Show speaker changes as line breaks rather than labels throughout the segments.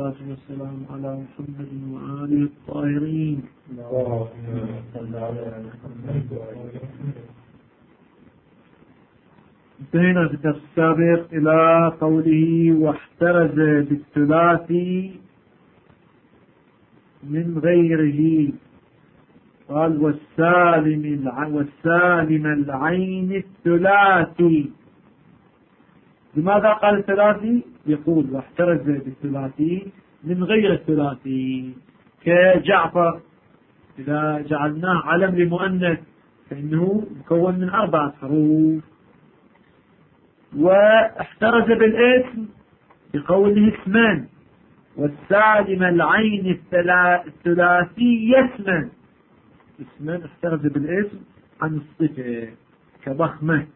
والصلاة والسلام على محمد وآله الطاهرين. انتهينا في الدرس السابق إلى قوله واحترز بالثلاثي من غيره. قال والسالم العين الثلاثي. لماذا قال الثلاثي؟ يقول واحترز بالثلاثي من غير الثلاثي كجعفر. إذا جعلناه علم لمؤنث فإنه مكون من 4 حروف. واحترز بالاسم بقوله اسمان. والسالم العين الثلاثي اسما احترز بالاسم عن الصفة كضخمة.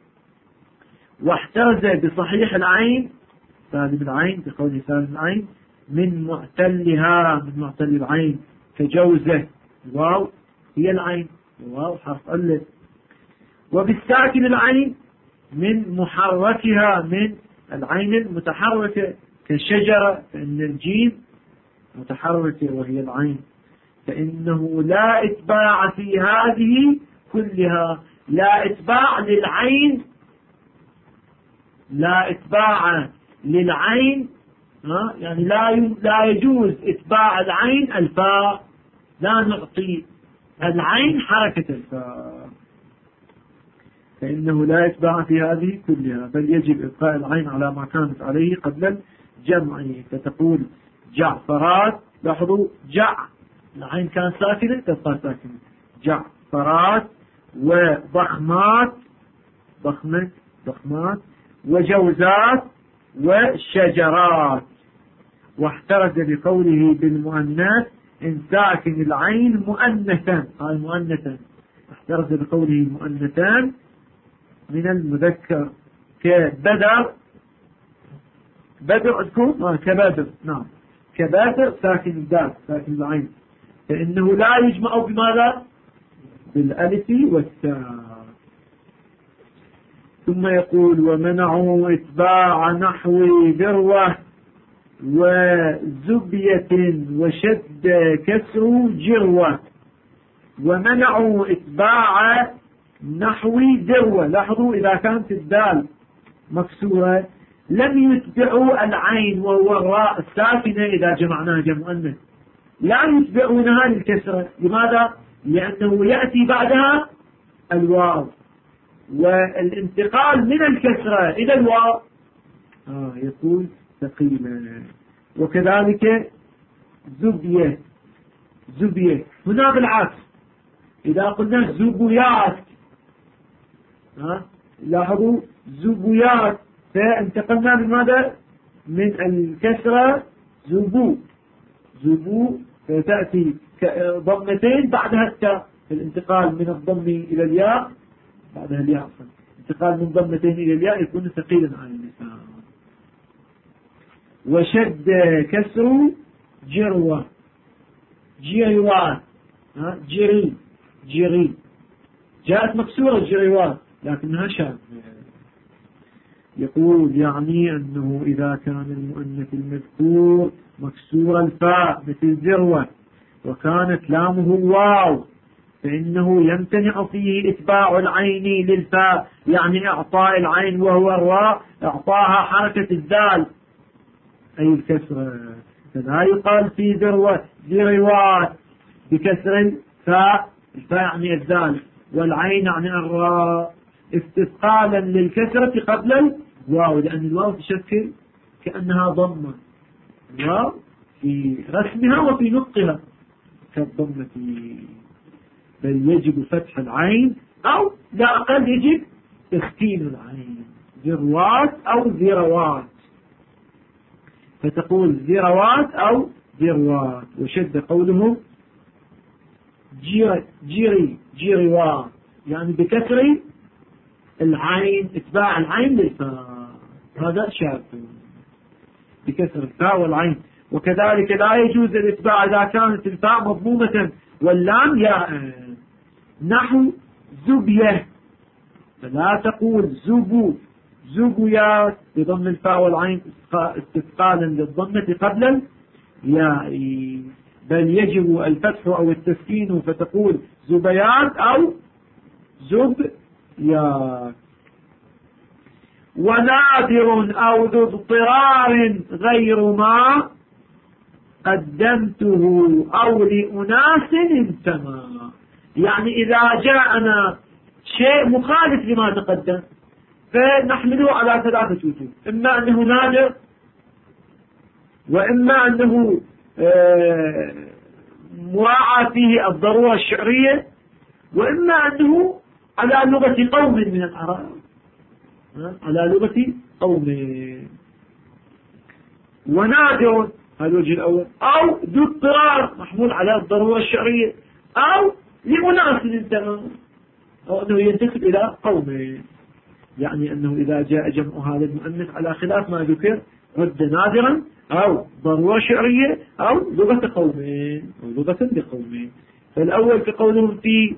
واحترز بصحيح العين سالم العين بقوله سالم العين من معتل العين كجوزة. الواو هي العين، الواو حرف ألف. وبالساكن العين من محركها من العين المتحركة كالشجرة، فإن الجيم متحركة وهي العين، فإنه لا إتباع في هذه كلها. لا إتباع للعين، لا إتباع للعين يعني لا يجوز إتباع العين الفاء. لا نعطي العين حركة الفاء، فإنه لا يتباع في هذه كلها، بل يجب إبقاء العين على ما كانت عليه قبل الجمع. فتقول جعفرات، لاحظوا العين كانت ساكنة تبقى ساكنة. جعفرات وضخمات ضخمات وجوزات وشجرات. واحترز بقوله بالمؤنث إن ساكن العين مؤنثا. قال مؤنثا، احترز بقوله مؤنثان من المذكر كبدر. بدر اذكر كبادر، نعم كبادر ساكن الدال ساكن العين، فإنه لا يجمع بماذا؟ بالألف والتاء. ثم يقول ومنعوا إتباع نحو ذروة وزبية وشد كسر جروة. ومنعوا إتباع نحو ذروة. لاحظوا إذا كانت الدال مكسورة لم يتبعوا العين وهو الراء الساكنة إذا جمعناها جمع مؤنث، لا يتبعونها للكسرة. لماذا؟ لأنه يأتي بعدها الواو، والانتقال من الكسرة إلى الواو يكون ثقيلا. وكذلك زبية هنا بالعكس. إذا قلنا زبيات لاحظوا زبيات، فانتقلنا من ماذا؟ من الكسرة زبو فتأتي ضمتين بعدها التاء. الانتقال من الضم إلى الياء بعدها الياء، انتقال من ضمتين إلى الياء يكون ثقيلا على اللسان. وشد كسر جروة جيروات جري جاءت مكسورة جريوات لكنها شاذة. يقول يعني أنه إذا كان المؤنث المذكور مكسور الفاء مثل ذروة وكانت لامه الواو فإنه يمتنع فيه إتباع العين للفاء، يعني إعطاء العين وهو الراء إعطاها حركة الدال أي الكسرة. فلا يقال في ذروة ذروات بكسر الفاء يعني الدال، والعين يعني الراء استثقالا للكسرة قبل الواو، لأن الواو تشكل كأنها ضمة، الواو في رسمها وفي نطقها كالضمة، بل يجب فتح العين أو لا أقل يجب تسكين العين. ذروات أو ذروات، فتقول ذروات أو ذروات. وشد قوله جيروات يعني بكسر العين، اتباع العين للفاء، هذا شاذ بكسر الفاء والعين. وكذلك لا يجوز الاتباع إذا كانت الفاء مضمومة واللام ياء، نحو زبية، فلا تقول زبيات بضم الفاء والعين استثقالا للضمة قبل يائي، بل يجب الفتح أو التسكين فتقول زبيات أو زبيات. ونادر أو ذو اضطرار غير ما قدمته أو لأناس انتمى. يعني إذا جاءنا شيء مخالف لما تقدم فنحمله على ثلاثة وجوه: إما أنه نادر، وإما أنه مراعاة فيه الضرورة الشعرية، وإما أنه على لغة قوم من العرب، على لغة قوم. ونادر هذا الوجه الأول، أو ذو اضطرار محمول على الضرورة الشعرية، أو لأناس انتمى، أو أنه ينتسب إلى قوم. يعني أنه إذا جاء جمع هذا المؤنث على خلاف ما ذكر رد نادرا أو ضرورة شعرية أو لغة قوم أو لغة لقوم. فالأول كقولهم في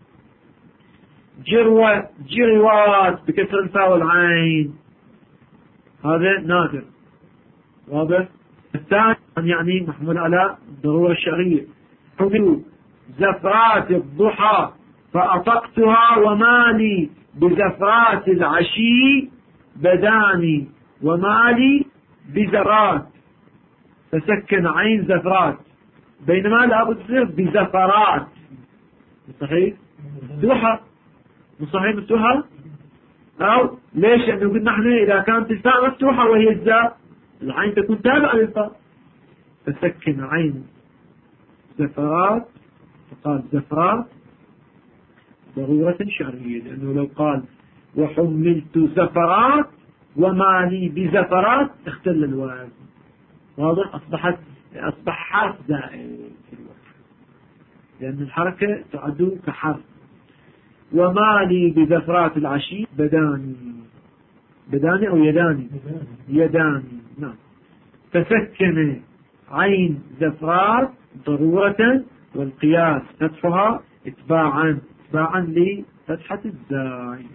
جروات بكسر الفاء والعين، هذا نادر واضح. الثاني يعني محمول على الضرورة الشعرية: حملوا زفرات الضحى فأطقتها ومالي بزفرات العشي بداني، ومالي بزفرات، فسكن عين زفرات، بينما لابد تصير بزفرات. صحيح ضحى مصحيح مفتوحة، أو ليش؟ لأنه قلنا نحن إذا كانت الفاء مفتوحة وهي الزاء العين تكون تابعة للفاء، فسكن عين زفرات، فقال زفرات ضرورة شعرية، لأنه لو قال وحملت زفرات ومالي بزفرات اختل الوزن، واضح؟ أصبح حرف زائد في الوزن، لأن الحركة تعد كحرف. ومالي بزفرات العشي بداني أو يداني نعم. فسكن عين زفرات ضرورة، والقياس فتحها اتباعا لفتحة الزاي.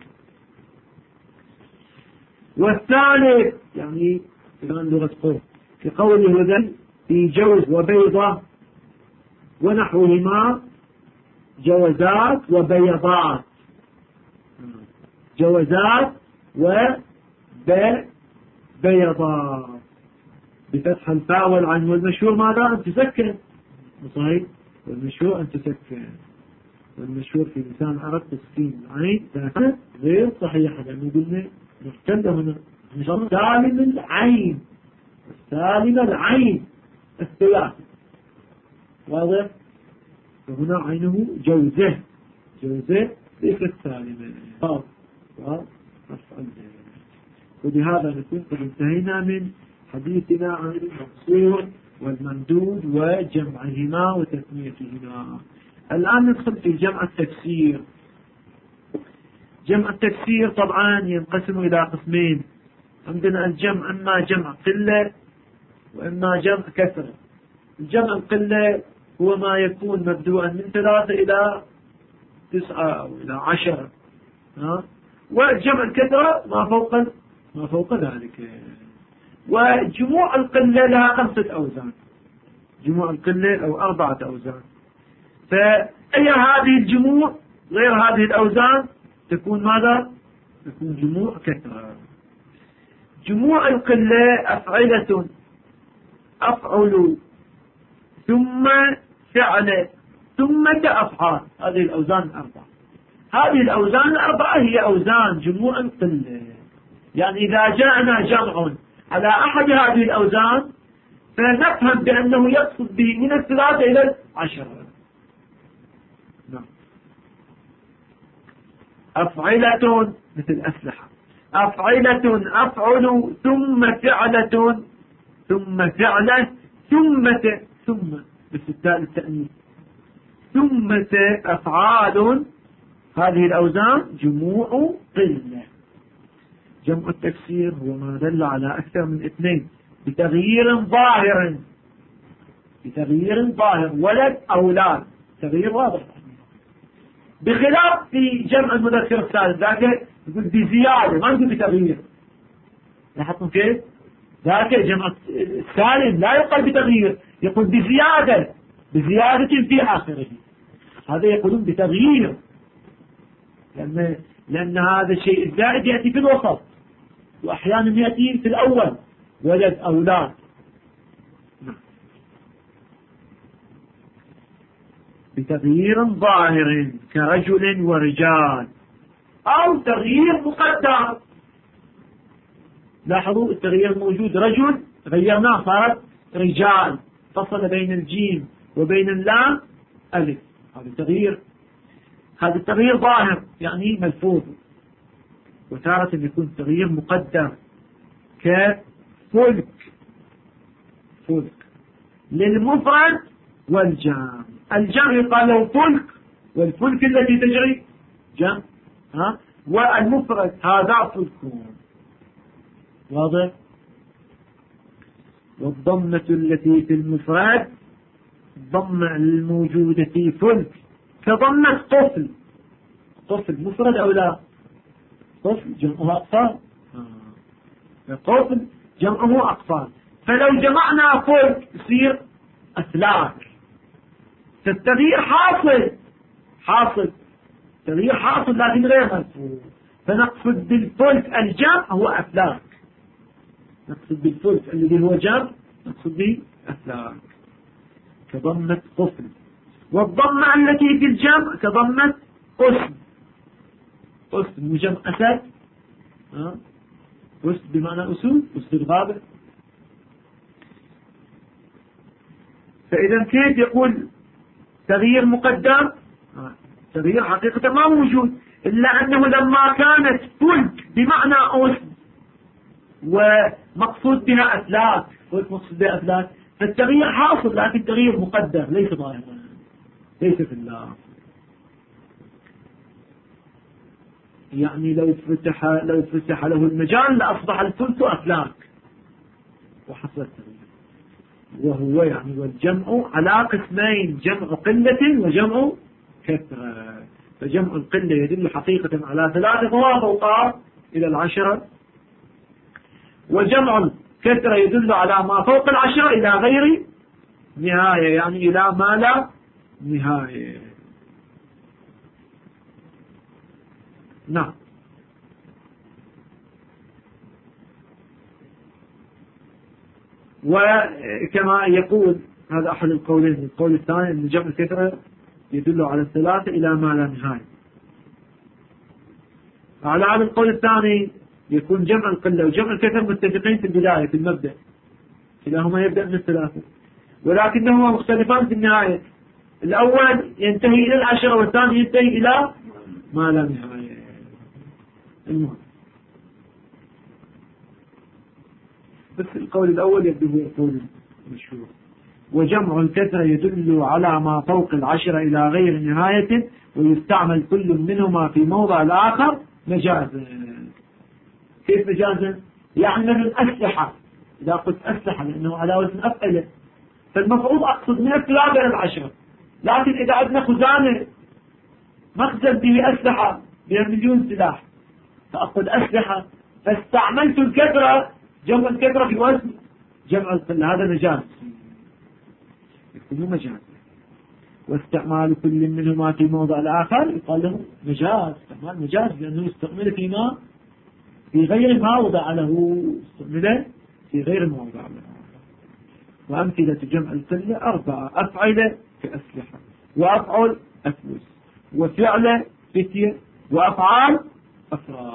والثالث يعني كمان لغة قوم كقوله وذل في جوز وبيضة ونحوهما جوزات وبيضات، جوزات وبيضات بفتح الفاء والعين. والمشهور ماذا؟ أن تسكن. صحيح، والمشهور أن تسكن، والمشهور في لسان العرب تسكين العين، لكن غير صحيحة لأنه قلنا محتملة هنا سالم العين، سالم العين الثلاثي، واضح؟ فهنا عينه جوزه ليست سالمة. وبهذا نكون قد انتهينا من حديثنا عن المقصور والممدود وجمعهما وتسميتهما. الآن ندخل في جمع التكسير. جمع التكسير طبعا ينقسم إلى قسمين: عندنا الجمع إما جمع قلة وإما جمع كثرة. الجمع القلة هو ما يكون مبدوءا من 3 إلى 9 أو إلى 10، والجمع الكثرة ما فوق ذلك. وجموع القلة لها 5 أوزان، جموع القلة أو 4 أوزان. فأي هذه الجموع غير هذه الأوزان تكون ماذا؟ تكون جموع كثرة. جموع القلة أفعلة، أفعل، ثم فعل، ثم أفعال. هذه الأوزان الأربعة. هذه الأوزان الأربعة هي أوزان جموع القلة. يعني إذا جاءنا جمع على أحد هذه الأوزان فنفهم بأنه يقصد به من 3 إلى 10. نعم. أفعلة مثل أسلحة، أفعلة، أفعل، ثم فعلة، ثم فعلة، ثم بس التأنيث، ثم أفعال. هذه الأوزان جموع قلة. جمع التكسير هو ما دل على أكثر من 2 بتغيير ظاهر، ولد أولاد، تغيير واضح، بخلاف في جمع المذكر السالم ذاك يقول بزيادة، ما يقول بتغيير. لاحظتم كيف؟ ذاك جمع السالم لا يقال بتغيير، يقول بزيادة في آخره، هذا يقولون بتغيير، لأن هذا الشيء الزائد يأتي في الوسط، وأحيانا يأتي في الأول، ولد أولاد. بتغيير ظاهر كرجل ورجال، أو تغيير مقدر. لاحظوا التغيير الموجود رجل غيرناه صارت رجال، فصل بين الجيم وبين اللام ألف، هذا التغيير ظاهر يعني ملفوظ. وتارة يكون تغيير مقدر كفلك، للمفرد والجمع. الجمع يقال له فلك، والفلك التي تجري جمع، والمفرد هذا فلكون. واضح؟ والضمة التي في المفرد الضمة الموجودة في فلك كضمة طفل. طفل مفرد أو لا؟ طفل جمعه أطفال، طفل جمعه أطفال. فلو جمعنا فلك يصير أفلاك. فالتغيير حاصل تغيير حاصل لكن غير ملفوظ. فنقصد بالفلك الجمع هو أفلاك، نقصد بالفلك الذي هو جمع نقصد به أفلاك كضمة طفل. والضمة التي في الجمع كضمة أسد وجمع أسد، أسد بمعنى أسود، أسد الغابة. فإذا كيف يقول تغيير مقدر؟ تغيير حقيقة ما موجود، إلا أنه لما كانت فلك بمعنى أسد ومقصود بها أفلاك، فالتغيير حاصل، لكن تغيير مقدر ليس ظاهرا، ليس في الله. يعني لو فتح له المجال لأصبح الفلك أفلاك وحصل التغيير. وهو يعني والجمع على قسمين، جمع قلة وجمع كثرة. فجمع القلة يدل حقيقة على 3 وما فوقها إلى 10، وجمع الكثرة يدل على ما فوق 10 إلى غير نهاية، يعني إلى ما لا نهاية. نعم. وكما يقول هذا أحد القولين، القول الثاني أن جمع الكثرة يدل على 3 إلى ما لا نهاية. على هذا القول الثاني يكون جمع القلة وجمع الكثرة متفقين في البداية في المبدأ، كلاهما يبدأ من 3، ولكنهما مختلفان في النهاية. الأول ينتهي إلى 10 والثاني ينتهي إلى ما لا نهاية. المهم بس القول الأول يبدو هو قول مشهور. وجمع الكثرة يدل على ما فوق 10 إلى غير نهاية، ويستعمل كل منهما في موضع الآخر مجازا. كيف مجازا؟ يعني من الأسلحة، إذا قلت أسلحة لأنه على وزن أفعلة، فالمفروض أقصد من 3 إلى 10، لكن إذا عندنا خزانة مخزن به أسلحة ب1,000,000 سلاح فأقصد أسلحة، فاستعملت الكثرة، جمع الكثرة في وزن جمع القلة، هذا مجاز، يكون مجاز. واستعمال كل منهما في موضع الآخر يقال له مجاز، استعمال مجاز لأنه يستعمل فيما في غير ما وضع له، استعمل في غير ما وضع له. وأمثلة جمع القلة 4: أفعل كأسلحة، وأفعل أفوز، وفعل فتية، وأفعال أفراد.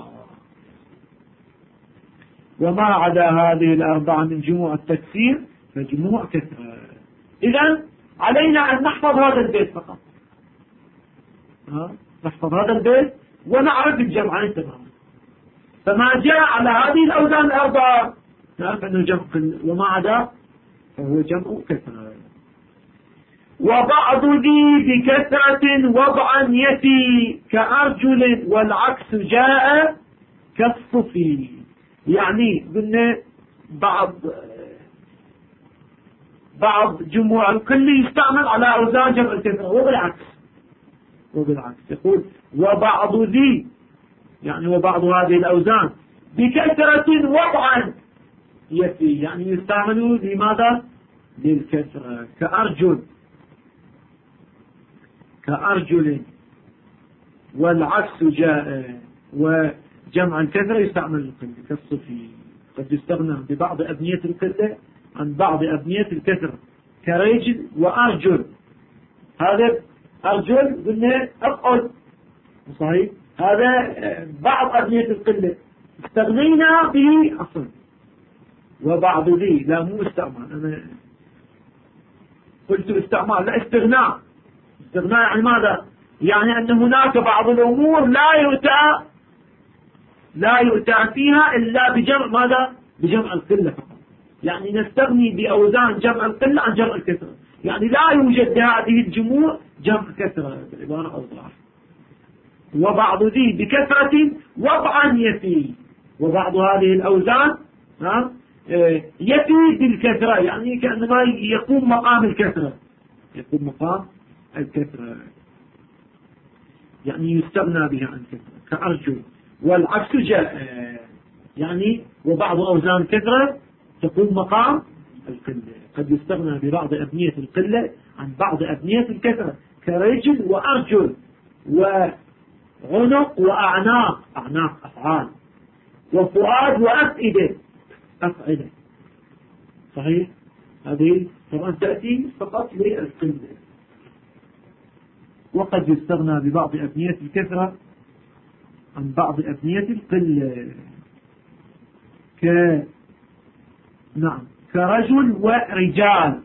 وما عدا هذه 4 من جموع التكسير فجموع كثرة. إذن علينا أن نحفظ هذا البيت فقط، نحفظ هذا البيت ونعرف الجمع تماما. فما جاء على هذه الأوزان 4 نعرف أنه جمع، وما عدا فهو جمع كثرة. وبعض ذي بكثرة وضعا يفي كأرجل، والعكس جاء كالصفي. يعني قلنا بعض جموع الكل يستعمل على أوزان جمع الكثرة، وبالعكس يقول وبعض ذي، يعني وبعض هذه الأوزان بكثرة وضعا يفي، يعني يستعملوا لماذا؟ للكسرة كأرجل، كأرجل. والعكس جاء، وجمع الكسرة يستعمل القلة كالصفي، قد يستغنى ببعض أبنية القلة عن بعض أبنية الكسرة كرجل وأرجل. هذا أرجل قلنا أفعل صحيح، هذا بعض أبنية القلة استغنينا به أصلا، وبعض ذي لا مو استعمال، أنا قلت استعمال لا استغناء. استغناء يعني ماذا؟ يعني أن هناك بعض الأمور لا يؤتى فيها إلا بجمع ماذا؟ بجمع القلة فقط. يعني نستغني بأوزان جمع القلة عن جمع الكثرة، يعني لا يوجد بهذه الجموع جمع كثرة بالعبارة أوضح. وبعض ذي بكثرة وضعا يفي، وبعض هذه الأوزان يفي بالكثرة، يعني كأنما يقوم مقام الكثرة، يقوم مقام الكثرة، يعني يستغنى بها عن كثرة كأرجو. والعكس جاء، يعني وبعض أوزان كثرة تقوم مقام القلة، قد يستغنى ببعض أبنية القلة عن بعض أبنية الكثرة كرجل وأرجل وعنق وأعناق، أعناق أفعال، وفؤاد وأفئدة، أفئدة صحيح. هذه طبعا تأتي فقط للقلة. وقد يستغنى ببعض أبنية الكثرة عن بعض أبنية القلة نعم كرجل ورجال.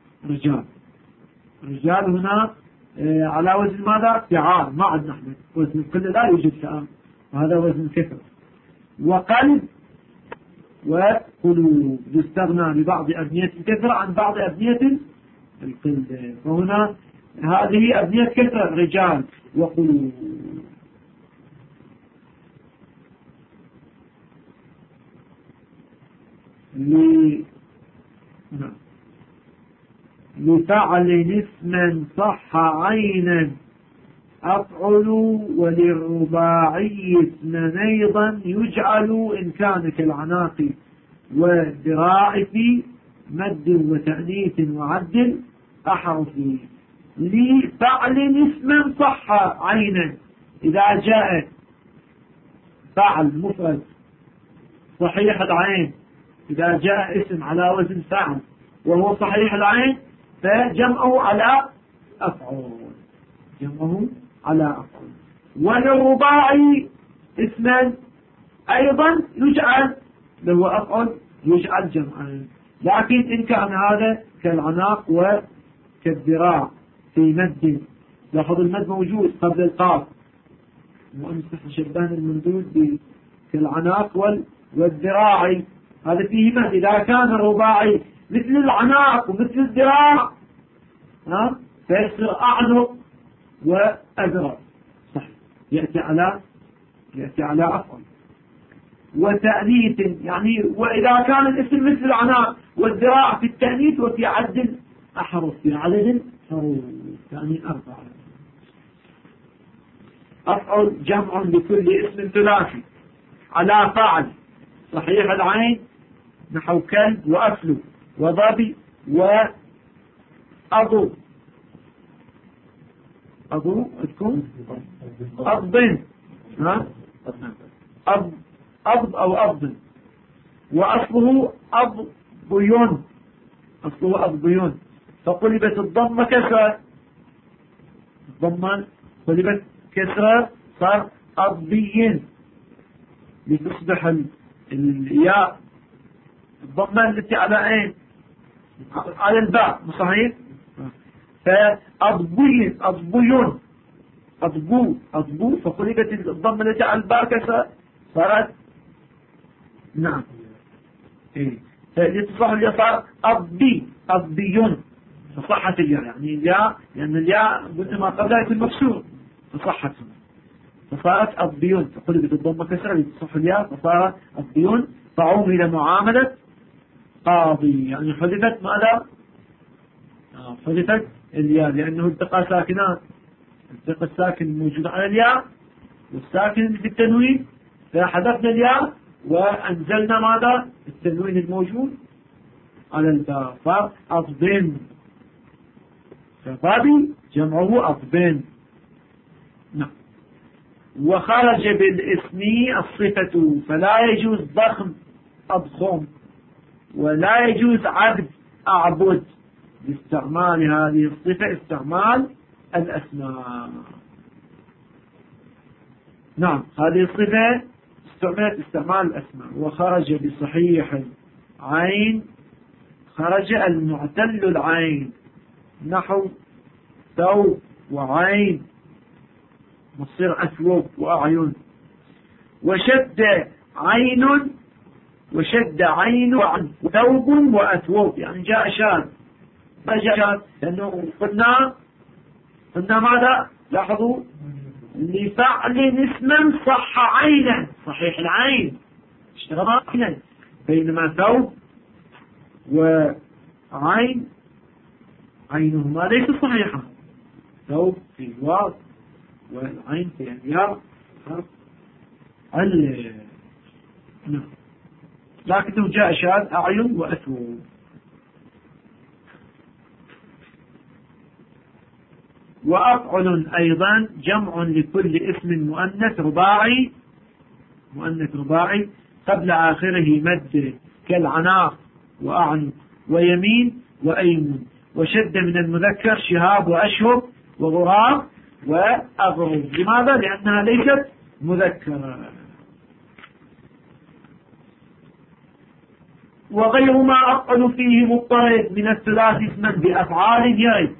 رجال هنا على وزن ماذا؟ فعال، ما عندنا احنا وزن القلة لا يوجد فعال، وهذا وزن الكثرة. وقلب وقلوب يستغنى ببعض أبنية الكثرة عن بعض أبنية القلة، فهنا هذه أبنية كثرة رجال وقلوب. لفعل اسما صح عينا أفعل، وللرباعي اسما أيضا يجعل إن كان كالعناق والذراع في مد وتأنيث وعد أحرف. لفعل اسما صح عينا، إذا جاء فعل مفرد صحيح العين، إذا جاء اسم على وزن فعل وهو صحيح العين فجمعه على أفعل، جمعه على أفعل. وللرباعي اسما أيضا يجعل له أفعل، يجعل جمعا، لكن إن كان هذا كالعناق وكالذراع في مد، لاحظ المد موجود قبل القاف، وأمسح شبان الممدود كالعناق والذراعي، هذا فيه مد. إذا كان الرباعي مثل العناق ومثل الذراع فيصير أعنق وأذرع صح، يأتي على أفعل. وتأنيث يعني وإذا كان الاسم مثل العناق والذراع في التأنيث وفي عدد أحرف، في عدد حروف يعني 4. أفعل جمع لكل اسم ثلاثي على فاعل صحيح العين، نحو كلب وأفلو وضبي وأضو. تكون أضن أضب أو أضن، وأصله أضبيون، أصله أضبيون، فقلبت الضمة كسرة، الضمة قلبت كسرة صار أضبيين، لتصبح الياء الضمة التي على اين؟ على الباء صحيح. فأضبيين أضبيون أضبو فقلبت الضمة التي على الباء كسرة صارت نعم فلتصبح الياء صار أضبيون، فصحت الياء، يعني الياء لأن الياء قلنا ما قبلها يكون مكسور فصحت، فصارت أضبيون، فقلبت الضمة كسرة لتصح الياء فصارت أضبيون، فعمل معاملة قاضي، يعني حذفت ماذا؟ حذفت الياء، لأنه التقى ساكنات، التقى الساكن موجود على الياء والساكن في التنوين، فحذفنا الياء وأنزلنا ماذا؟ التنوين الموجود على الباء فأطبن، فبابي جمعه أطبن. نعم. وخرج بالاسم الصفة، فلا يجوز ضخم أضخم، ولا يجوز عبد أعبد، باستعمال هذه الصفة استعمال الأسماء. نعم، هذه الصفة استعملت استعمال الأسماء. وخرج بصحيح عين، خرج المعتل العين، نحو ثوب وعين، مصير أثوب وأعين. وشد عين، وشد عين وثوب وأثوب، يعني جاء شاذ. ما جاء شاذ لأنه قلنا ماذا؟ لاحظوا، لفعل اسما صح عينا، صحيح العين اشتغل عينا، بينما ثوب وعين عينهما ليس صحيحا، ثوب في الواو والعين في الياء لكنه جاء شاذ أعين وأثوب. وأفعل أيضا جمع لكل اسم مؤنث رباعي، مؤنث رباعي قبل آخره مد، كالعناق وأعنق ويمين وأيمن. وشد من المذكر شهاب وأشهب وغراب وأغرب. لماذا؟ لأنها ليست مذكرة. وغير ما أفعل فيه مضطرد من الثلاث اسما بأفعال يرد،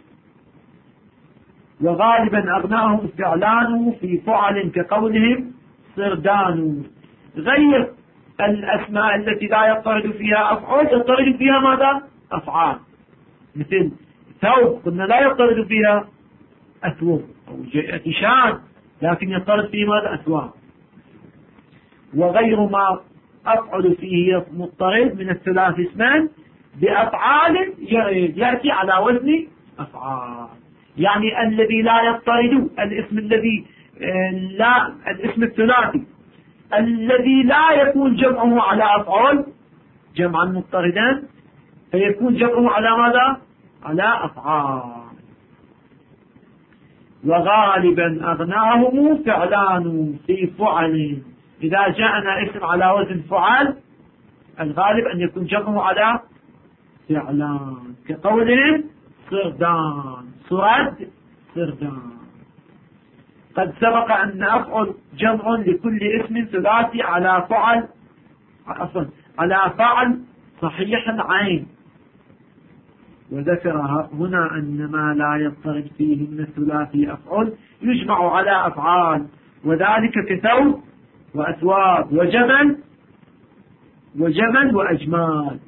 وغالبا أغناهم فعلان في فعل كقولهم صردان. غير الأسماء التي لا يضطرد فيها أفعال يضطرد فيها ماذا؟ أفعال، مثل ثوب قلنا لا يضطرد فيها أثوب، أو شان لكن يضطرد فيه ماذا؟ أثواب. وغير ما أفعل فيه مضطرد من الثلاث اسمان بأفعال يأتي على وزن أفعال، يعني الذي لا يضطرد، الاسم الذي لا، الاسم الثلاثي الذي لا يكون جمعه على أفعال جمعا مضطردا، فيكون جمعه على ماذا؟ على أفعال. وغالبا أغناهم فعلان في فعل، إذا جاءنا اسم على وزن فعل الغالب أن يكون جمعه على فعلان، كقولهم صردان، صرد صردان. قد سبق أن أفعل جمع لكل اسم ثلاثي على فعل، على فعل صحيح العين. وذكر هنا أن ما لا يضطرد فيه من الثلاثي أفعل يجمع على أفعال، وذلك كثوب وأثواب وجمل وأجمال،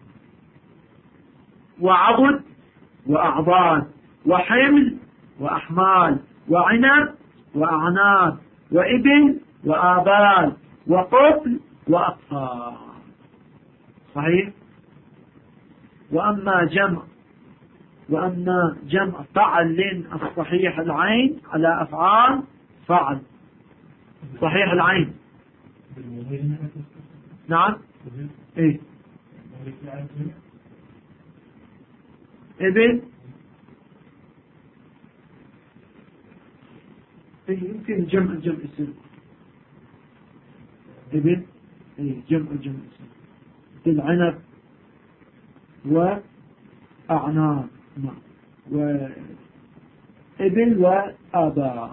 وعضد وأعضاد، وحمل وأحمال، وعنب وأعناب، وإبل وآبال، وقفل وأطفال. صحيح. وأما جمع فعل الصحيح العين على أفعال فعل صحيح العين. نعم. إيه إبل يمكن جمع اسم إبل، جمع اسم مثل عنب وأعناب، نعم، وإبل وآباء.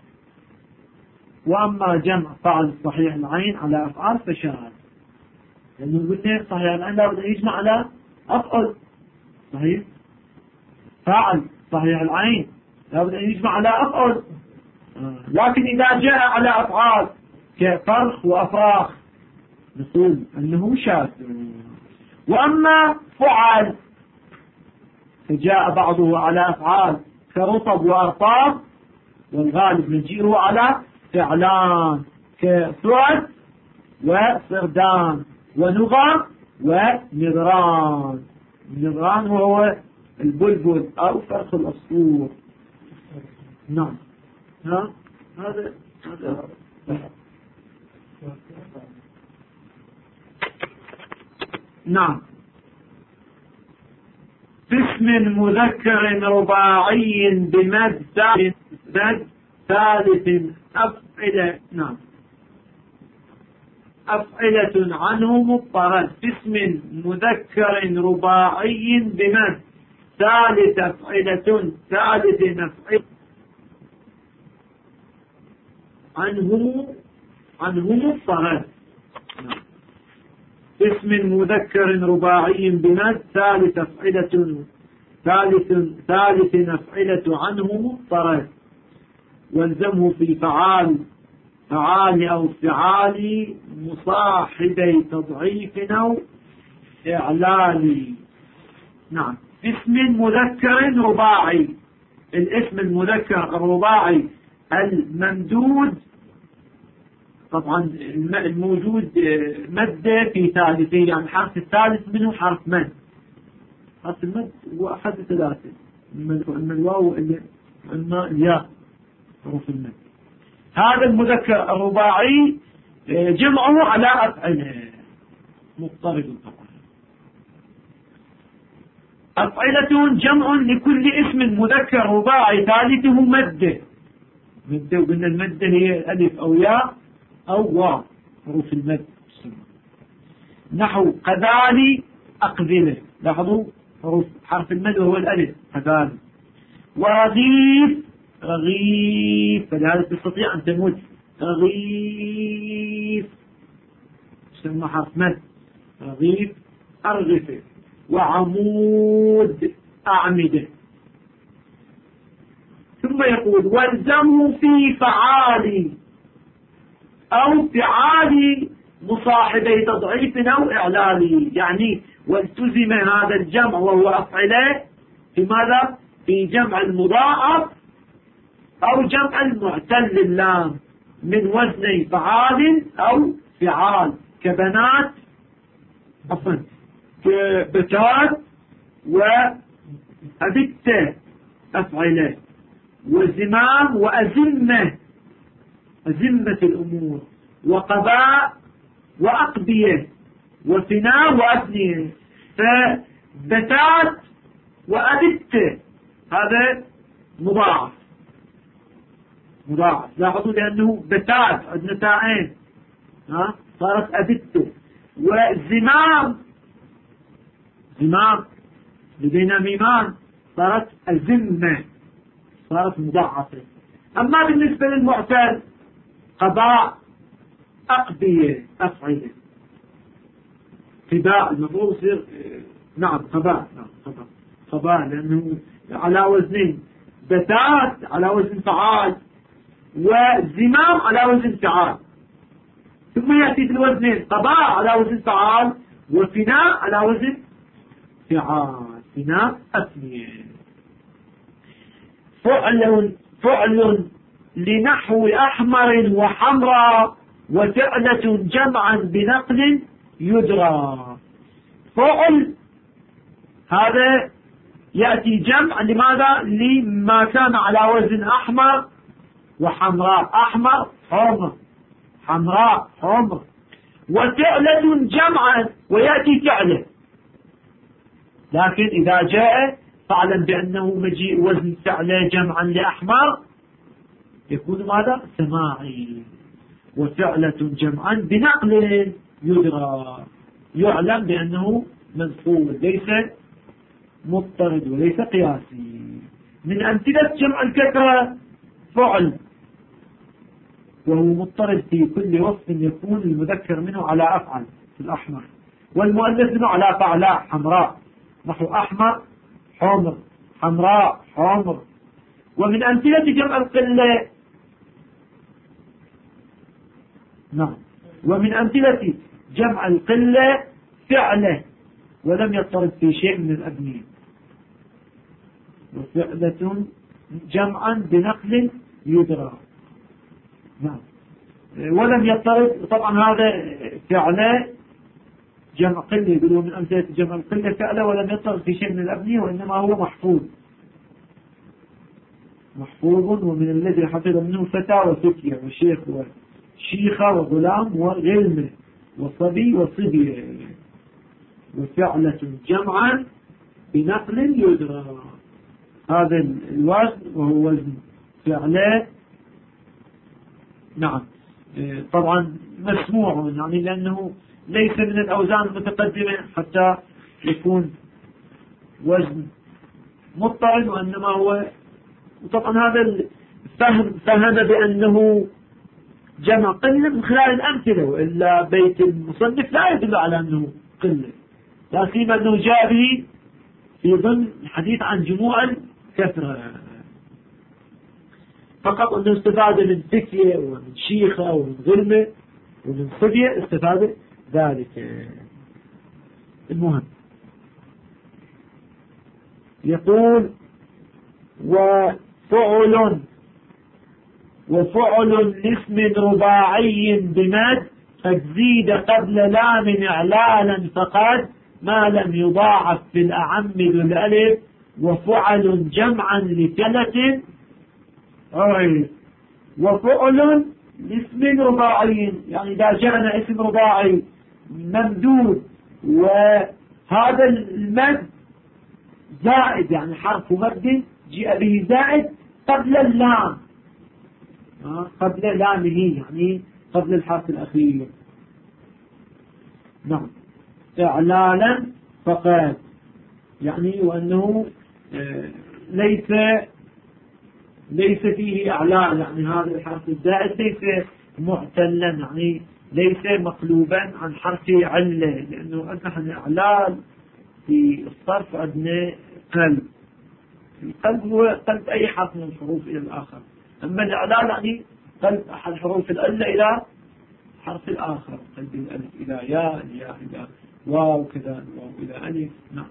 وأما جمع فعل صحيح العين على أفعال فشاذ، لأنه قلنا صحيح العين لابد أن يجمع على أفعل، صحيح. فعل صحيح العين لابد أن يجمع على أفعل، لكن إذا جاء على أفعال كفرخ وأفراخ نقول أنه شاذ. وأما فعل فجاء بعضه على أفعال كرطب وأرطاب، والغالب نجيئه على فعلان كثعد وصردان ونغى ونغران. النغران وهو البلبل أو فرخ الأصفور. نعم. هذا نعم. في اسم مذكر رباعي بمد ثالث أفعلة. نعم، أفعلة عنه مضطرد. في اسم مذكر رباعي بمد ثالث أفعلة ثالث أفعلة عنه مضطرد. اسم مذكر رباعي بمد ثالث أفعلة ثالث أفعلة عنه مضطرد. والزمه في فعال أو فعال مصاحبي تضعيف أو إعلال. نعم، اسم مذكر رباعي. الاسم المذكر الرباعي الممدود، طبعا الموجود مد في ثالثه، يعني الحرف الثالث منه حرف مد. حرف المد هو أحد ثلاثة، إما الواو إما الياء، حروف المد. هذا المذكر الرباعي جمعه على أفعلة مضطرد. طبعا أفعلة جمع لكل اسم مذكر رباعي ثالثه مد. وقلنا المد هي ألف أو ياء أو واو، حروف المد. نحو قذالي أقذله، لاحظوا حرف المد وهو الألف قذالي. ورغيف رغيف، فلهذا تستطيع أن تمد رغيف، يسمى حرف مد. رغيف أرغفه. وعمود أعمده. ثم يقول والزمه في فعال أو فعال مصاحبي تضعيف أو إعلال. يعني والتزم هذا الجمع وهو أفعله في ماذا؟ في جمع المضاعف أو جمع المعتل اللام من وزن فعال أو فعال، كبنات كبتات وأبت أفعله، وزمام وأزمة أزمة الأمور، وقباء وأقبية، وفناء وأبنية. فبتات وأبت هذا مضاعف. لاحظوا لأنه بتات عندنا تاءين صارت أبت. وزمام لدينا ميمان صارت أزمة، صارت مضاعفة. أما بالنسبة للمعتل قضاء أقضية أفعله. قضاء المفروض يصير نعم قضاء. قضاء لأنه على وزنين، بتات على وزن فعال وزمام على وزن فعال، ثم يأتي في الوزنين قضاء على وزن فعال وفناء على وزن فعال. فناء أثنية. فعل لنحو أحمر وحمراء وفعلة جمعا بنقل يدرى. فعل هذا يأتي جمع لماذا؟ لما كان على وزن أحمر وحمراء. أحمر حمر، حمراء حمر. وفعلة جمعا ويأتي فعله، لكن إذا جاء فاعلم بأنه مجيء وزن فعله جمعا لأحمر يكون ماذا؟ سماعي. وفعلة جمعا بنقل يدرى، يعلم بأنه مذكور ليس مضطرد وليس قياسي. من أمثلة جمع الكثرة فعل، وهو مضطرد في كل وصف يكون المذكر منه على أفعل في الأحمر، والمؤنث منه على فعلاء حمراء، نحو أحمر حمر، حمراء حمر. ومن أمثلة جمع القلة نعم، ومن أمثلة جمع القلة فعله ولم يضطرد في شيء من الأبنية. وفعلة جمعا بنقل يدرى نعم، ولم يضطرد. طبعا هذا فعله جمع قلة، يقولوا من أمثلة جمع القلة فعله ولم يضطرد في شيء من الأبنية، وإنما هو محفوظ. ومن الذي حفظ منه فتى وفتية وشيخ وشيخة وغلام وغلمة وصبي وصبية. وفعلة جمعا بنقل يدرى. هذا الوزن وهو وزن فعله نعم طبعا مسموع يعني لأنه ليس من الأوزان المتقدمة حتى يكون وزن مضطرد، وإنما هو وطبعا هذا الفهم فهم بأنه جمع قلة من خلال الأمثلة، وإلا بيت المصنف لا يدل على أنه قلة، لا سيما أنه جاء به في ضمن الحديث عن جموع الكثرة، فقط أنه استفاد من فتية ومن شيخة ومن ظلمة ومن صبية استفاد ذلك. المهم يقول وفعل لاسم رباعي بمد قد زيد قبل لام إعلالا فقد ما لم يضاعف في الأعم بالألف، وفعل جمعا لثلث وفعل لاسم رباعي يعني إذا جاءنا اسم رباعي ممدود وهذا المد زائد يعني حرف مد جاء به زائد قبل اللام قبل لامه يعني قبل الحرف الأخير نعم إعلالا فقط يعني وأنه ليس فيه إعلان يعني هذا الحرف الزائد ليس معتلا يعني ليس مقلوبا عن حرف علة، لأنه نحن إعلان في الصرف عندنا قلب، القلب هو قلب أي حرف من الحروف إلى الآخر، أما الإعلان يعني قلب أحد حروف الألة إلى حرف الآخر، قلب الألف إلى ياء، الياء إلى واو كذا، الواو إلى ألف نعم.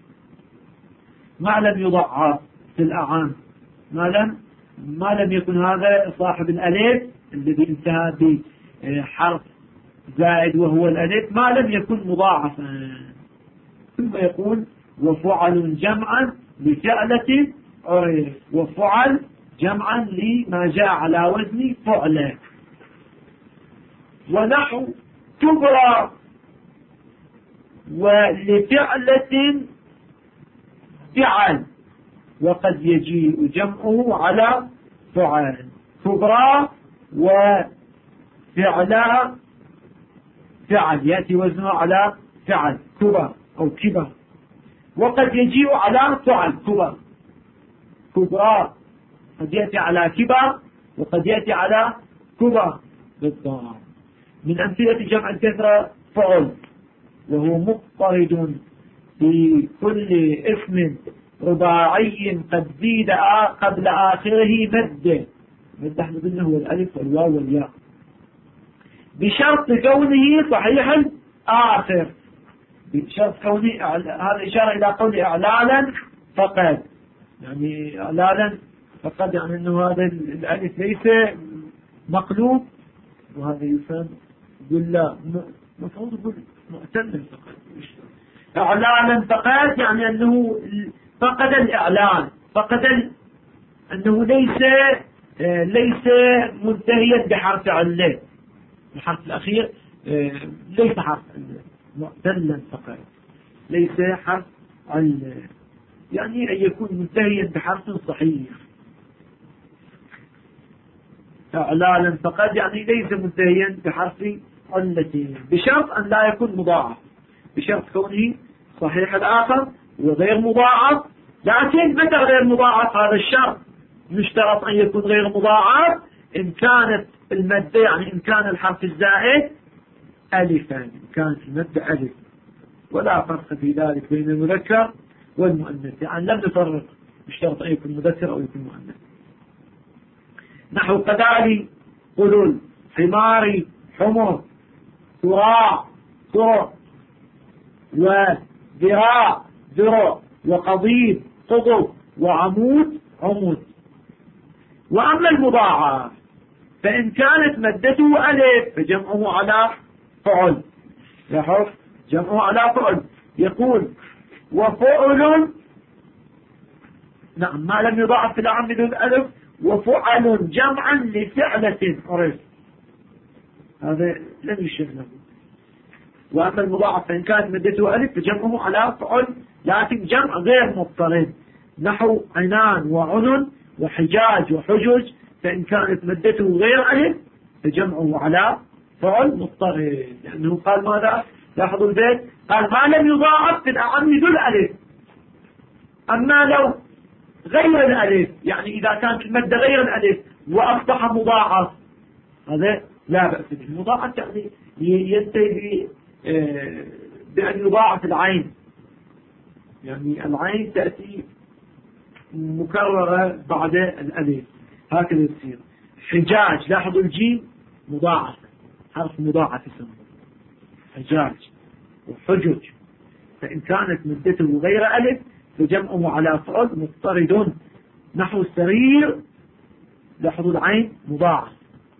ما لم يضعف في الأعام ما لم يكن هذا صاحب الألف الذي انتهى بحرف زائد وهو الألف ما لم يكن مضاعفا، ثم يقول وفعل جمعا لفعلة عرف، وفعل جمعا لما جاء على وزن فعلة. ونحو كبرى ولفعلة فعل وقد يجيء جمعه على فعل، كبرى وفعلا فعل يأتي وزنه على فعل كبر أو كبر، وقد يجيء على فعل كبرى قد يأتي على كبر وقد يأتي على كبر بالضبط. من أمثلة جمع الكثرة فعل، وهو مضطرد في كل اسم رباعي قد زيد قبل آخره مد احنا قلنا هو الألف والواو والياء، بشرط كونه صحيح الآخر، بشرط كونه هذا إشارة إلى قول إعلالا فقد، يعني إعلالا فقد يعني أنه هذا الألف ليس مقلوب، وهذا يفهم يقول لا مفروض يقول معتل فقد، إعلانا فقد يعني أنه فقد الإعلان أنه ليس منتهيا بحرف علة، الحرف الأخير ليس حرف علة معتلا فقط ليس حرف علة، يعني أن يكون منتهيا بحرف صحيح. إعلانا فقط يعني ليس منتهيا بحرف علة بشرط أن لا يكون مضاعف، بشرط كونه صحيح الآخر وغير مضاعف، لكن متى غير مضاعف هذا الشرط يشترط أن يكون غير مضاعف إن كانت المادة يعني إن كان الحرف الزائد ألفا، إن كانت المادة ألف، ولا فرق في ذلك بين المذكر والمؤنث، يعني لم نفرق يشترط أن يكون مذكر أو يكون مؤنث. نحو قدالي قلل حماري حمر سراع سرع وذراع ذرع وقضيب قضب وعمود عمود. وأما المضاعف فإن كانت مدته ألف فجمعه على فعل، لاحظ جمعه على فعل، يقول وفعل نعم ما لم يضاعف في الأعم بدون ألف، وفعل جمعا لفعلة عرف، هذا لم يشرنا. وأما المضاعف فإن كانت مدته ألف فجمعه على فعل لكن جمع غير مضطرد، نحو عنان وعنن وحجاج وحجج، فإن كانت مدته غير ألف فجمعه على فعل مضطرد، لأنه قال ماذا؟ لاحظوا البيت، قال ما لم يضاعف في الأعم ذو الألف. أما لو غير الألف، يعني إذا كانت المادة غير الألف وأصبح مضاعف، هذا لا بأس به. المضاعف يعني ينتهي بأن يضاعف العين، يعني العين تأتي مكررة بعد الألف، هكذا يصير. حجاج، لاحظوا الجيم مضاعف، حرف مضاعف اسمه حجاج. وحجج، فإن كانت مدته غير ألف فجمعه على فعل مضطرد، نحو السرير، لاحظوا العين مضاعف.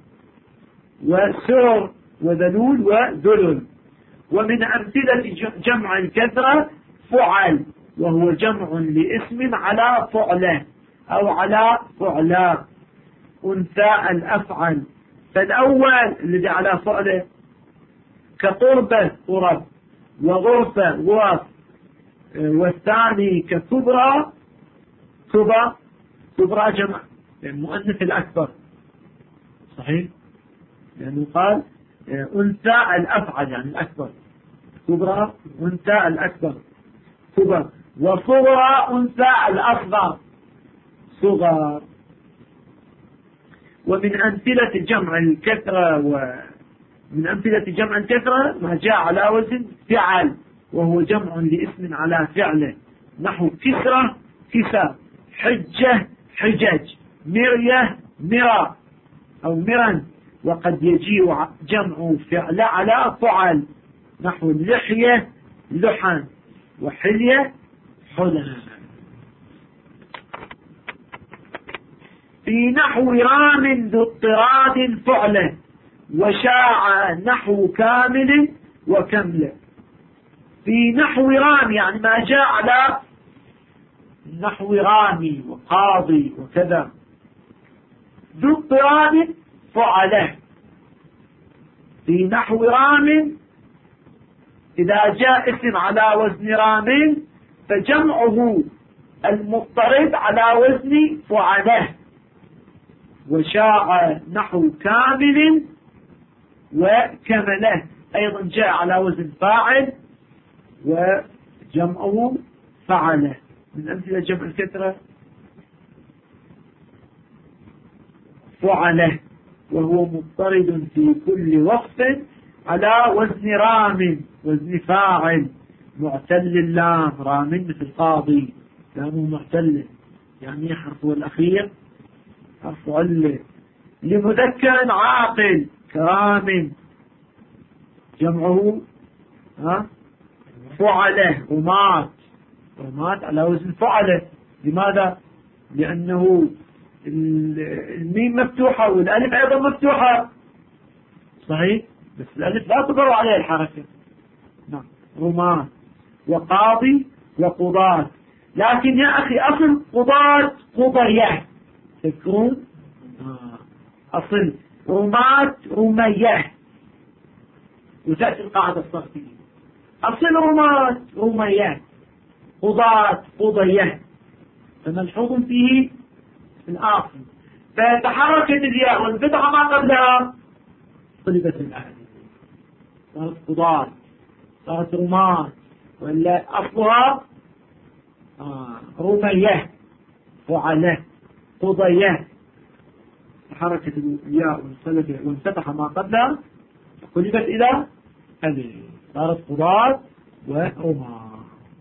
وسر وذلول وذلل. ومن أمثلة جمع الكثرة فعل، وهو جمع لاسم على فعله أو على فعلا، أنثى الأفعل. فالأول الذي على فعله كقربة قرب، وغرفة غرف، والثاني ككبرى كبر. كبرى جمع المؤنث الأكبر، صحيح، لأنه قال أنثى الأفعل يعني الأكبر، كبرى أنثى الأكبر كبر، وصغرى أنثى الأصغر صغر. ومن أمثلة جمع الكثرة ومن أمثلة جمع الكثرة ما جاء على وزن فعل، وهو جمع لاسم على فعله، نحو كسرة كسر، حجة حجج، مرية مرى أو مرا. وقد يجيء جمع فعل على فعل، نحو اللحية لحن، وحلية حلى. في نحو رام ذو اضطراد فعله، وشاع نحو كامل وكمله. في نحو رام يعني ما جاء على نحو رامي وقاضي وكذا. ذو اضطراد فعله، في نحو رام إذا جاء اسم على وزن رام فجمعه المضطرد على وزن فعله. وشاع نحو كامل وكمله، أيضا جاء على وزن فاعل وجمعه فعله. من أمثلة جمع الكثرة فعله، وهو مضطرد في كل وصف على وزن رام، وزن فاعل معتل اللام، رام مثل قاضي لامه معتل، يعني حرفه الأخير حرف علة. لمذكر عاقل كرام، جمعه فعله. رمات، رمات على وزن فعله. لماذا؟ لأنه الميم مفتوحة والألف أيضا مفتوحة، صحيح، بس الألف لا تقر عليه الحركة. نعم، رمات. وقاضي وقضاة، لكن يا أخي أصل قضاة قضية، تذكرون؟ أصل رمات رمية، وتأتي القاعدة الصرفية، أصل رمات رمية، قضاة قضية، فملحوظ فيه الآخر. فتحركت الياء وانفتح ما قبلها قلبت الأهل، صارت قضاة، صارت رمات، ولا أصلها رمية فعله قضية. تحركت الياء وانفتح ما قبلها قلبت إلى أهل، صارت قضاة ورمات.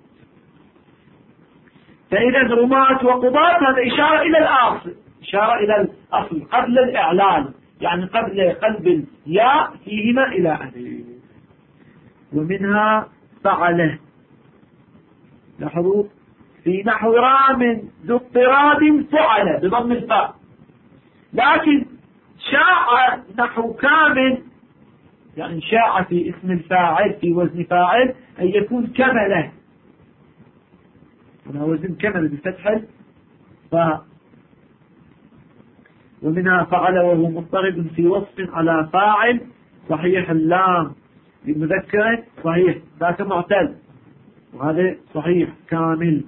فإذا رمات وقضاة هذا إشارة إلى الأصل، إشارة إلى الأصل قبل الإعلان، يعني قبل قلب الياء فيهما إلى أهل. ومنها فعله، لاحظوا في نحو رام ذو اضطراد فعل بضم الفاء، لكن شاع نحو كامل، يعني شاع في اسم الفاعل في وزن فاعل أن يكون كمله، هنا وزن كمل بفتح فاء. ومنها فعل وهو مضطرد في وصف على فاعل، صحيح اللام للمذكر صحيح ذاك معتل، وهذا صحيح كامل.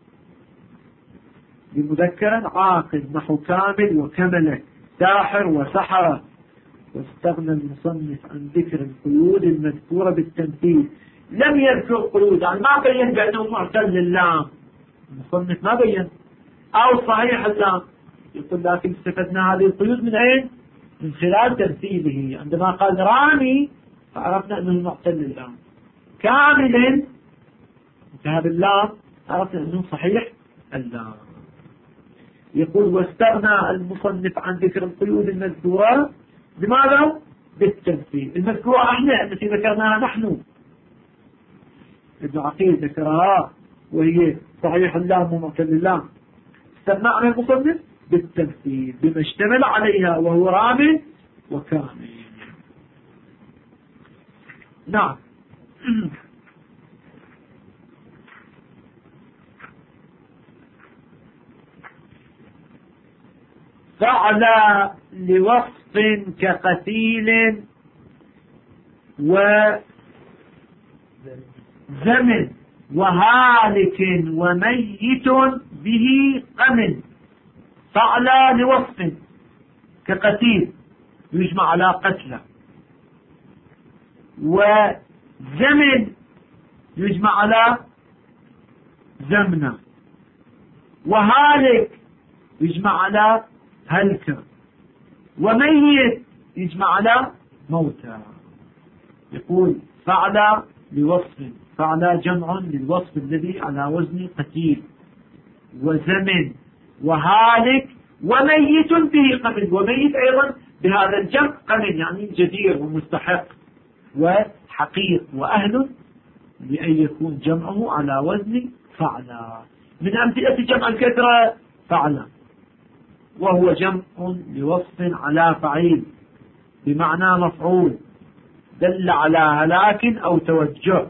بمذكرا عاقل نحو كامل وكمل، ساحر وسحر. واستغنى المصنف عن ذكر القيود المذكورة بالتمثيل. لم يذكر قيود، يعني ما بين بأنه معتل اللام، المصنف ما بين، أو صحيح اللام. يقول لكن استفدنا هذه القيود من أين؟ من خلال تمثيله. عندما قال رامي فعرفنا أنه معتل اللام، كامل انتهى باللام عرفنا أنه صحيح اللام. يقول واستغنى المصنف عن ذكر القيود المذكورة بماذا؟ بالتمثيل. المذكورة احنا التي ذكرناها نحن، ابن عقيل ذكرها وهي صحيح اللام ومعتل اللام. استغنى المصنف بالتمثيل بما اشتمل عليها وهو رام وكامل. نعم. فعل لوصف كقتيل وزمن وهالك وميت به قمن. فعل لوصف كقتيل يجمع على قتله، وزمن يجمع على زمنه، وهالك يجمع على هلك، وميت يجمع على موتى. يقول فعل لوصف، فعل جمع للوصف الذي على وزن قتيل، وزمن وهالك وميت به قمن. وميت أيضا بهذا الجمع قمن، يعني جدير ومستحق وحقيق وأهل لأن يكون جمعه على وزن فعل. من أمثلة جمع الكثرة فعل، وهو جمع لوصف على فعيل بمعنى مفعول دل على هلاك أو توجه.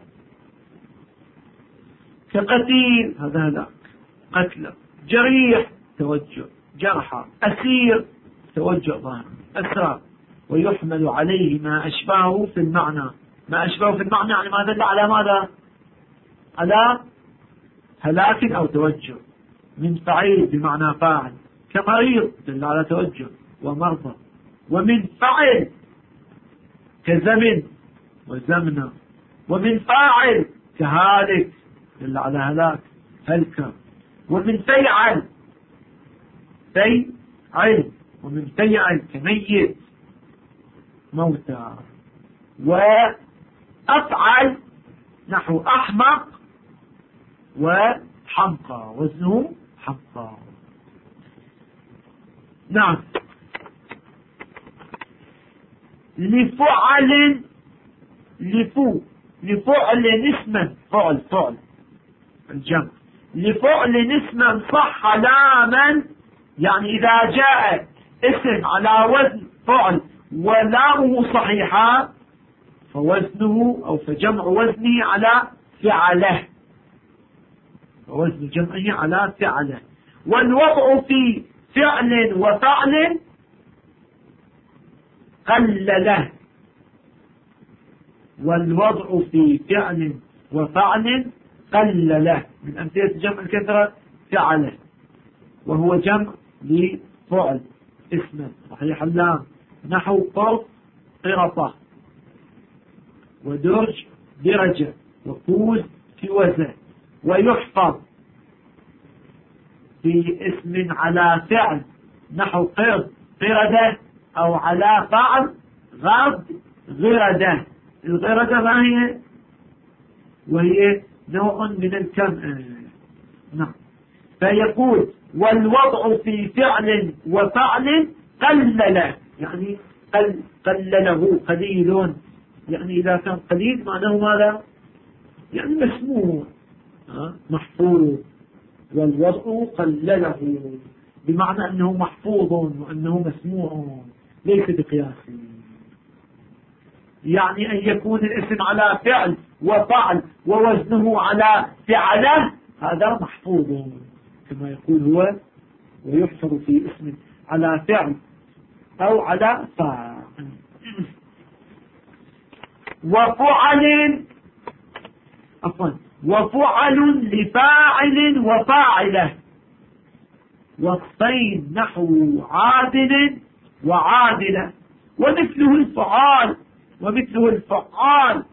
كقتيل هذا هلاك قتل، جريح توجه جرحى، أسير توجه ظاهر أسرى. ويحمل عليه ما أشبهه في المعنى. ما أشبهه في المعنى يعني ما دل على ماذا؟ على هلاك أو توجه. من فعيل بمعنى فاعل، كمريض دل على توجه ومرضى. ومن فعل كزمن وزمن. ومن فاعل كهالك دل على هلاك هلك. ومن فيعل فيعل. ومن فيعل كميت موتى. وأفعل نحو أحمق وحمقى، وزنه حمقى. نعم. لفعل لفعل اسما، فعل الجمع. لفعل اسما صح لاما، يعني إذا جاء اسم على وزن فعل ولامه صحيحة فوزنه أو فجمع وزنه على فعله، ووزن جمعه على فعله. والوضع في فعل وفعل قلله. والوضع في فعل وفعل قلله. من أمثلة جمع الكثرة فعله، وهو جمع لفعل اسمه صحيح اللام نحو قرط قرطة، ودرج درجة، وفوز كوزة. ويحفظ في اسم على فعل نحو قرد قردة، أو على فعل غرد غردة. الغردة ما هي؟ وهي نوع من الكم. نعم. فيقول والوضع في فعل وفعل قلل، يعني قلله قليل، يعني إذا كان قليل معناه ماذا؟ يعني مسموع محفوظ. والوضع قلله بمعنى أنه محفوظ وأنه مسموع ليس بقياس. يعني أن يكون الاسم على فعل وفعل ووزنه على فعله، هذا محفوظ كما يقول هو. ويحفظ في اسم على فعل أو على فاعل. وفعل وفعل لفاعل وفاعله، وصفين نحو عادل وعادلة، ومثله الفعال ومثله الفعال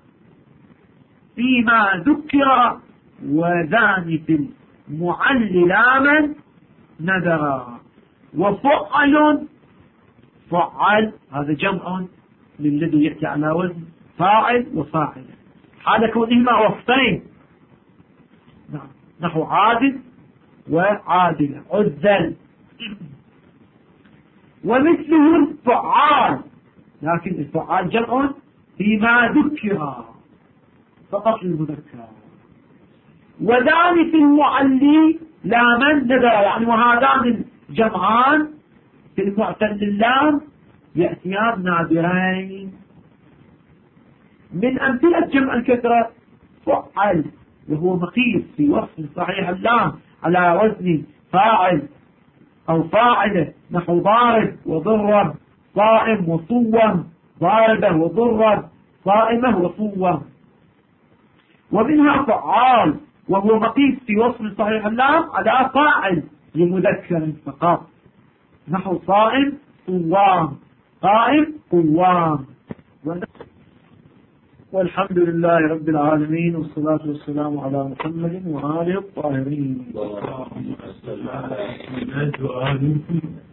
فيما ذكر، وذان في المعل لاما نذرا. وفعل فعل هذا جمع للذي يأتي على وزن فاعل وفاعل، حال كونهما وصفين نحو عادل وعادلة عذل. ومثله الفعال، لكن الفعال جمع فيما ذكر فقط للمذكر. وذان في المعلي لا من نذر، يعني وهذان الجمعان في المعتل اللام يأتيان نادرين. من أمثلة جمع الكثرة فعل، وهو مقيس في وصف صحيح اللام على وزن فاعل أو فاعله، نحو ضارب وضرب، صائم وصوم، ضاربه وضرب، صائمه وصوم. ومنها فعال، وهو مقيس في وصف صحيح اللام على فاعل لمذكر فقط، نحو صائم صوام، قائم قوام. والحمد لله رب العالمين، والصلاة والسلام على محمد وآله الطاهرين.